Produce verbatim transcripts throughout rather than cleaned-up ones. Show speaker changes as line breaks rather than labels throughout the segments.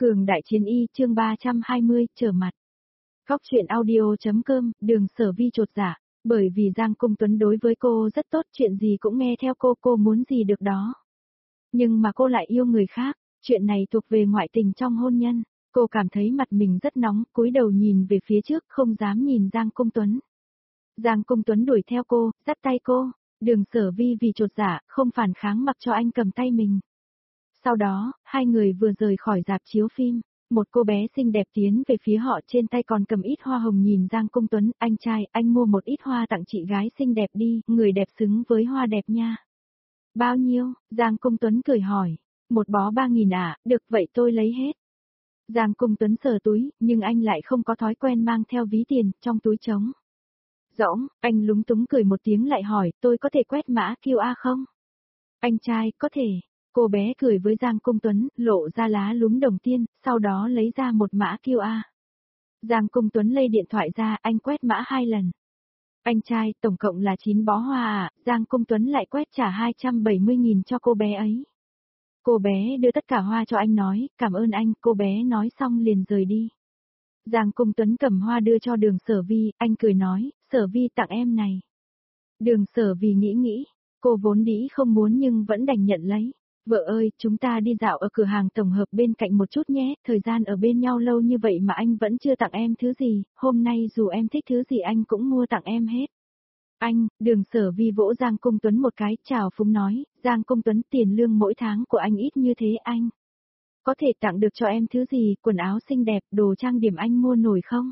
Cường đại chiến y chương ba trăm hai mươi, trở mặt. Góc truyện audio.com, Đường Sở Vi chột dạ, bởi vì Giang Cung Tuấn đối với cô rất tốt, chuyện gì cũng nghe theo cô, cô muốn gì được đó. Nhưng mà cô lại yêu người khác, chuyện này thuộc về ngoại tình trong hôn nhân. Cô cảm thấy mặt mình rất nóng, cúi đầu nhìn về phía trước, không dám nhìn Giang Cung Tuấn. Giang Cung Tuấn đuổi theo cô, dắt tay cô, Đường Sở Vi vì chột dạ, không phản kháng mặc cho anh cầm tay mình. Sau đó, hai người vừa rời khỏi rạp chiếu phim, một cô bé xinh đẹp tiến về phía họ, trên tay còn cầm ít hoa hồng, nhìn Giang Cung Tuấn, anh trai, anh mua một ít hoa tặng chị gái xinh đẹp đi, người đẹp xứng với hoa đẹp nha. Bao nhiêu? Giang Cung Tuấn cười hỏi. Một bó ba nghìn ạ, à, được vậy tôi lấy hết. Giang Cung Tuấn sờ túi, nhưng anh lại không có thói quen mang theo ví tiền, trong túi trống. Rỗng, anh lúng túng cười một tiếng lại hỏi, tôi có thể quét mã quy rờ không? Anh trai, có thể. Cô bé cười với Giang Cung Tuấn, lộ ra lá lúm đồng tiền, sau đó lấy ra một mã quy rờ. Giang Cung Tuấn lấy điện thoại ra, anh quét mã hai lần. Anh trai, tổng cộng là chín bó hoa à, Giang Cung Tuấn lại quét trả hai trăm bảy mươi nghìn cho cô bé ấy. Cô bé đưa tất cả hoa cho anh nói, cảm ơn anh, cô bé nói xong liền rời đi. Giang Cung Tuấn cầm hoa đưa cho Đường Sở Vi, anh cười nói, Sở Vi tặng em này. Đường Sở Vi nghĩ nghĩ, cô vốn dĩ không muốn nhưng vẫn đành nhận lấy. Vợ ơi, chúng ta đi dạo ở cửa hàng tổng hợp bên cạnh một chút nhé, thời gian ở bên nhau lâu như vậy mà anh vẫn chưa tặng em thứ gì, hôm nay dù em thích thứ gì anh cũng mua tặng em hết. Anh, Đường Sở Vi vỗ Giang Cung Tuấn một cái, chào phúng nói, Giang Cung Tuấn, tiền lương mỗi tháng của anh ít như thế anh. Có thể tặng được cho em thứ gì, quần áo xinh đẹp, đồ trang điểm anh mua nổi không?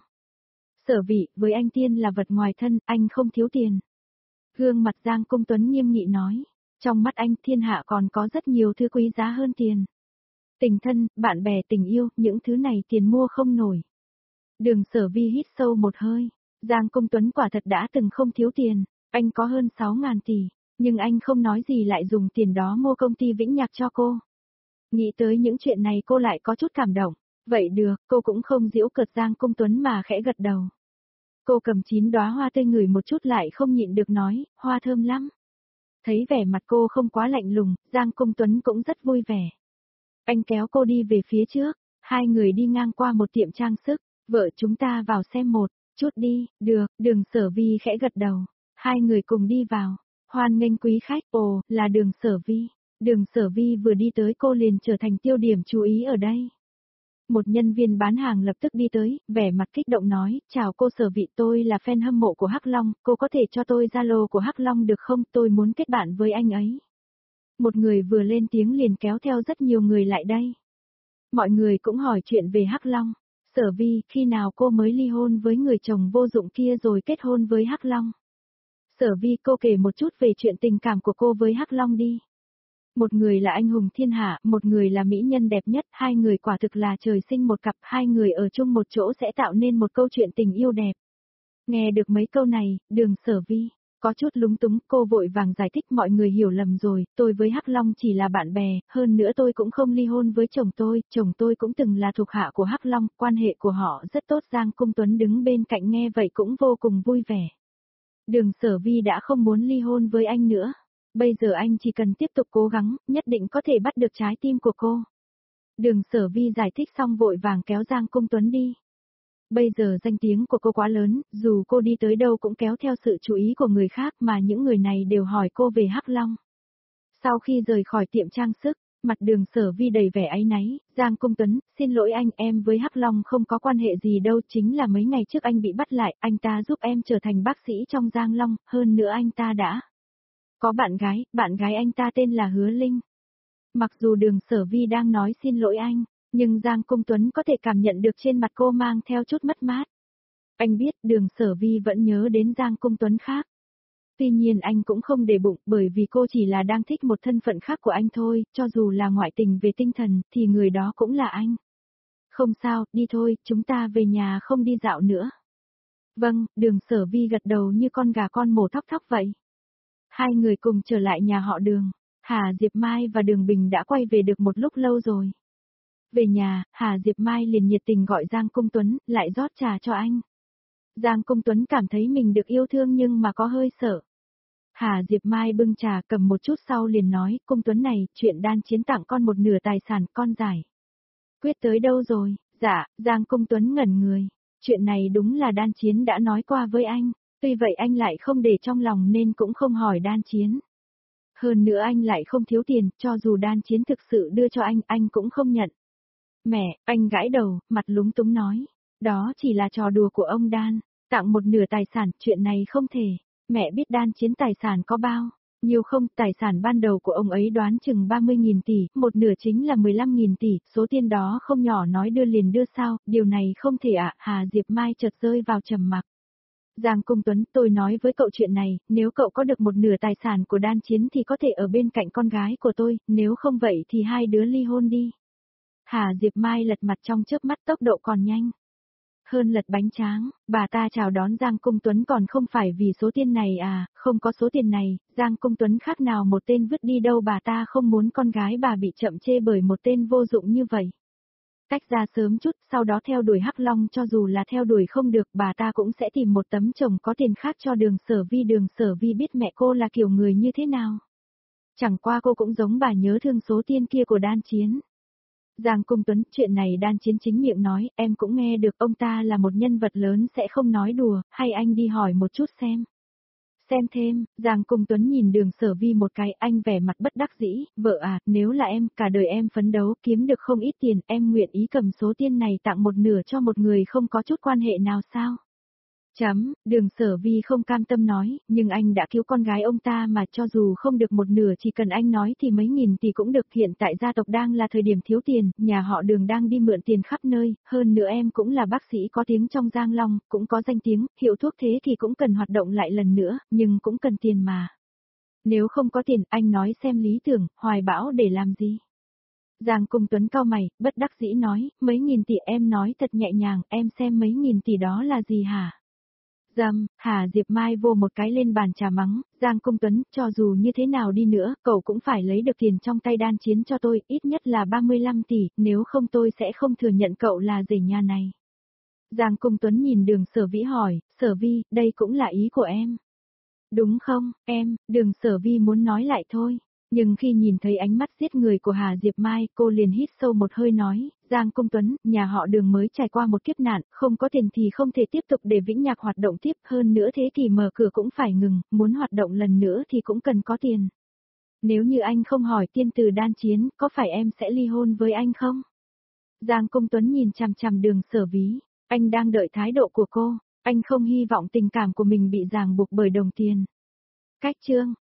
Sở Vi, với anh tiên là vật ngoài thân, anh không thiếu tiền. Gương mặt Giang Cung Tuấn nghiêm nghị nói. Trong mắt anh, thiên hạ còn có rất nhiều thứ quý giá hơn tiền. Tình thân, bạn bè, tình yêu, những thứ này tiền mua không nổi. Đường Sở Vi hít sâu một hơi. Giang Cung Tuấn quả thật đã từng không thiếu tiền. Anh có hơn sáu ngàn tỷ. Nhưng anh không nói gì lại dùng tiền đó mua công ty Vĩnh Nhạc cho cô. Nghĩ tới những chuyện này cô lại có chút cảm động. Vậy được, cô cũng không giễu cợt Giang Cung Tuấn mà khẽ gật đầu. Cô cầm chín đóa hoa tươi ngửi một chút lại không nhịn được nói, hoa thơm lắm. Thấy vẻ mặt cô không quá lạnh lùng, Giang Cung Tuấn cũng rất vui vẻ. Anh kéo cô đi về phía trước, hai người đi ngang qua một tiệm trang sức, vợ chúng ta vào xem một chút đi, được, Đường Sở Vi khẽ gật đầu. Hai người cùng đi vào, hoan nghênh quý khách, ồ, là Đường Sở Vi. Đường Sở Vi vừa đi tới cô liền trở thành tiêu điểm chú ý ở đây. Một nhân viên bán hàng lập tức đi tới, vẻ mặt kích động nói, chào cô Sở Vi, tôi là fan hâm mộ của Hắc Long, cô có thể cho tôi Zalo của Hắc Long được không, tôi muốn kết bạn với anh ấy. Một người vừa lên tiếng liền kéo theo rất nhiều người lại đây. Mọi người cũng hỏi chuyện về Hắc Long. Sở Vi, khi nào cô mới ly hôn với người chồng vô dụng kia rồi kết hôn với Hắc Long? Sở Vi, cô kể một chút về chuyện tình cảm của cô với Hắc Long đi. Một người là anh hùng thiên hạ, một người là mỹ nhân đẹp nhất, hai người quả thực là trời sinh một cặp, hai người ở chung một chỗ sẽ tạo nên một câu chuyện tình yêu đẹp. Nghe được mấy câu này, Đường Sở Vi có chút lúng túng, cô vội vàng giải thích, mọi người hiểu lầm rồi, tôi với Hắc Long chỉ là bạn bè, hơn nữa tôi cũng không ly hôn với chồng tôi, chồng tôi cũng từng là thuộc hạ của Hắc Long, quan hệ của họ rất tốt. Giang Cung Tuấn đứng bên cạnh nghe vậy cũng vô cùng vui vẻ. Đường Sở Vi đã không muốn ly hôn với anh nữa. Bây giờ anh chỉ cần tiếp tục cố gắng, nhất định có thể bắt được trái tim của cô. Đường Sở Vi giải thích xong vội vàng kéo Giang Cung Tuấn đi. Bây giờ danh tiếng của cô quá lớn, dù cô đi tới đâu cũng kéo theo sự chú ý của người khác mà những người này đều hỏi cô về Hắc Long. Sau khi rời khỏi tiệm trang sức, mặt Đường Sở Vi đầy vẻ áy náy, Giang Cung Tuấn, xin lỗi anh, em với Hắc Long không có quan hệ gì đâu, chính là mấy ngày trước anh bị bắt lại, anh ta giúp em trở thành bác sĩ trong Giang Long, hơn nữa anh ta đã có bạn gái, bạn gái anh ta tên là Hứa Linh. Mặc dù Đường Sở Vi đang nói xin lỗi anh, nhưng Giang Cung Tuấn có thể cảm nhận được trên mặt cô mang theo chút mất mát. Anh biết Đường Sở Vi vẫn nhớ đến Giang Cung Tuấn khác. Tuy nhiên anh cũng không để bụng, bởi vì cô chỉ là đang thích một thân phận khác của anh thôi, cho dù là ngoại tình về tinh thần thì người đó cũng là anh. Không sao, đi thôi, chúng ta về nhà không đi dạo nữa. Vâng, Đường Sở Vi gật đầu như con gà con mổ thóc thóc vậy. Hai người cùng trở lại nhà họ Đường. Hà Diệp Mai và Đường Bình đã quay về được một lúc lâu rồi. Về nhà, Hà Diệp Mai liền nhiệt tình gọi Giang Cung Tuấn, lại rót trà cho anh. Giang Cung Tuấn cảm thấy mình được yêu thương nhưng mà có hơi sợ. Hà Diệp Mai bưng trà cầm một chút sau liền nói, Cung Tuấn này, chuyện đan chiến tặng con một nửa tài sản, con giải. Quyết tới đâu rồi? Dạ, Giang Công Tuấn ngẩn người. Chuyện này đúng là Đan Chiến đã nói qua với anh, tuy vậy anh lại không để trong lòng nên cũng không hỏi Đan Chiến. Hơn nữa anh lại không thiếu tiền, cho dù Đan Chiến thực sự đưa cho anh, anh cũng không nhận. Mẹ, anh gãi đầu, mặt lúng túng nói. Đó chỉ là trò đùa của ông Đan, tặng một nửa tài sản, chuyện này không thể. Mẹ biết Đan Chiến tài sản có bao nhiều không, tài sản ban đầu của ông ấy đoán chừng ba mươi nghìn tỷ, một nửa chính là mười lăm nghìn tỷ, số tiền đó không nhỏ nói đưa liền đưa sao, điều này không thể ạ, à? Hà Diệp Mai chợt rơi vào trầm mặc. Giang Công Tuấn, tôi nói với cậu chuyện này, nếu cậu có được một nửa tài sản của Đan Chiến thì có thể ở bên cạnh con gái của tôi, nếu không vậy thì hai đứa ly hôn đi. Hà Diệp Mai lật mặt trong chớp mắt, tốc độ còn nhanh hơn lật bánh tráng, bà ta chào đón Giang Công Tuấn còn không phải vì số tiền này à, không có số tiền này, Giang Công Tuấn khác nào một tên vứt đi đâu, bà ta không muốn con gái bà bị chậm chê bởi một tên vô dụng như vậy. Tách ra sớm chút, sau đó theo đuổi Hắc Long, cho dù là theo đuổi không được, bà ta cũng sẽ tìm một tấm chồng có tiền khác cho Đường Sở Vi. Đường Sở Vi biết mẹ cô là kiểu người như thế nào. Chẳng qua cô cũng giống bà nhớ thương số tiền kia của Đan Chiến. Giang Công Tuấn, chuyện này Đan Chiến chính miệng nói, em cũng nghe được, ông ta là một nhân vật lớn sẽ không nói đùa, hay anh đi hỏi một chút xem. Xem thêm, Giang Công Tuấn nhìn Đường Sở Vi một cái, anh vẻ mặt bất đắc dĩ, vợ à, nếu là em, cả đời em phấn đấu kiếm được không ít tiền, em nguyện ý cầm số tiền này tặng một nửa cho một người không có chút quan hệ nào sao? Chấm, Đường Sở Vi không cam tâm nói, nhưng anh đã cứu con gái ông ta mà, cho dù không được một nửa chỉ cần anh nói thì mấy nghìn tỷ cũng được. Hiện tại gia tộc đang là thời điểm thiếu tiền, nhà họ Đường đang đi mượn tiền khắp nơi, hơn nữa em cũng là bác sĩ có tiếng trong Giang Long, cũng có danh tiếng, hiệu thuốc thế thì cũng cần hoạt động lại lần nữa, nhưng cũng cần tiền mà. Nếu không có tiền, anh nói xem lý tưởng, hoài bão để làm gì? Giang Công Tuấn cau mày, bất đắc dĩ nói, mấy nghìn tỷ, em nói thật nhẹ nhàng, em xem mấy nghìn tỷ đó là gì hả? Dầm, Hà Diệp Mai vô một cái lên bàn trà mắng, Giang Công Tuấn, cho dù như thế nào đi nữa, cậu cũng phải lấy được tiền trong tay Đan Chiến cho tôi, ít nhất là ba mươi lăm tỷ, nếu không tôi sẽ không thừa nhận cậu là rể nhà này. Giang Công Tuấn nhìn Đường Sở Vĩ hỏi, Sở Vi, đây cũng là ý của em. Đúng không, em, Đường Sở Vi muốn nói lại thôi. Nhưng khi nhìn thấy ánh mắt giết người của Hà Diệp Mai, cô liền hít sâu một hơi nói, Giang Công Tuấn, nhà họ Đường mới trải qua một kiếp nạn, không có tiền thì không thể tiếp tục để Vĩnh Nhạc hoạt động tiếp, hơn nữa thế thì mở cửa cũng phải ngừng, muốn hoạt động lần nữa thì cũng cần có tiền. Nếu như anh không hỏi tiên từ Đan Chiến, có phải em sẽ ly hôn với anh không? Giang Công Tuấn nhìn chằm chằm Đường Sở Ví, anh đang đợi thái độ của cô, anh không hy vọng tình cảm của mình bị ràng buộc bởi đồng tiền. Cách chương